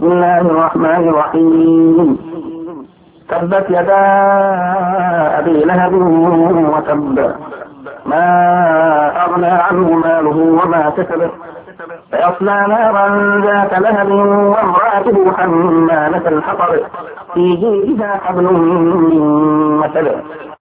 بسم الله الرحمن الرحيم. تبت يدا أبي لهب وتب، ما أغنى عنه ماله وما كسب، فيصلى نارا ذات لهب وامرأته حمالة الحطب، في جيدها حبل من مسد.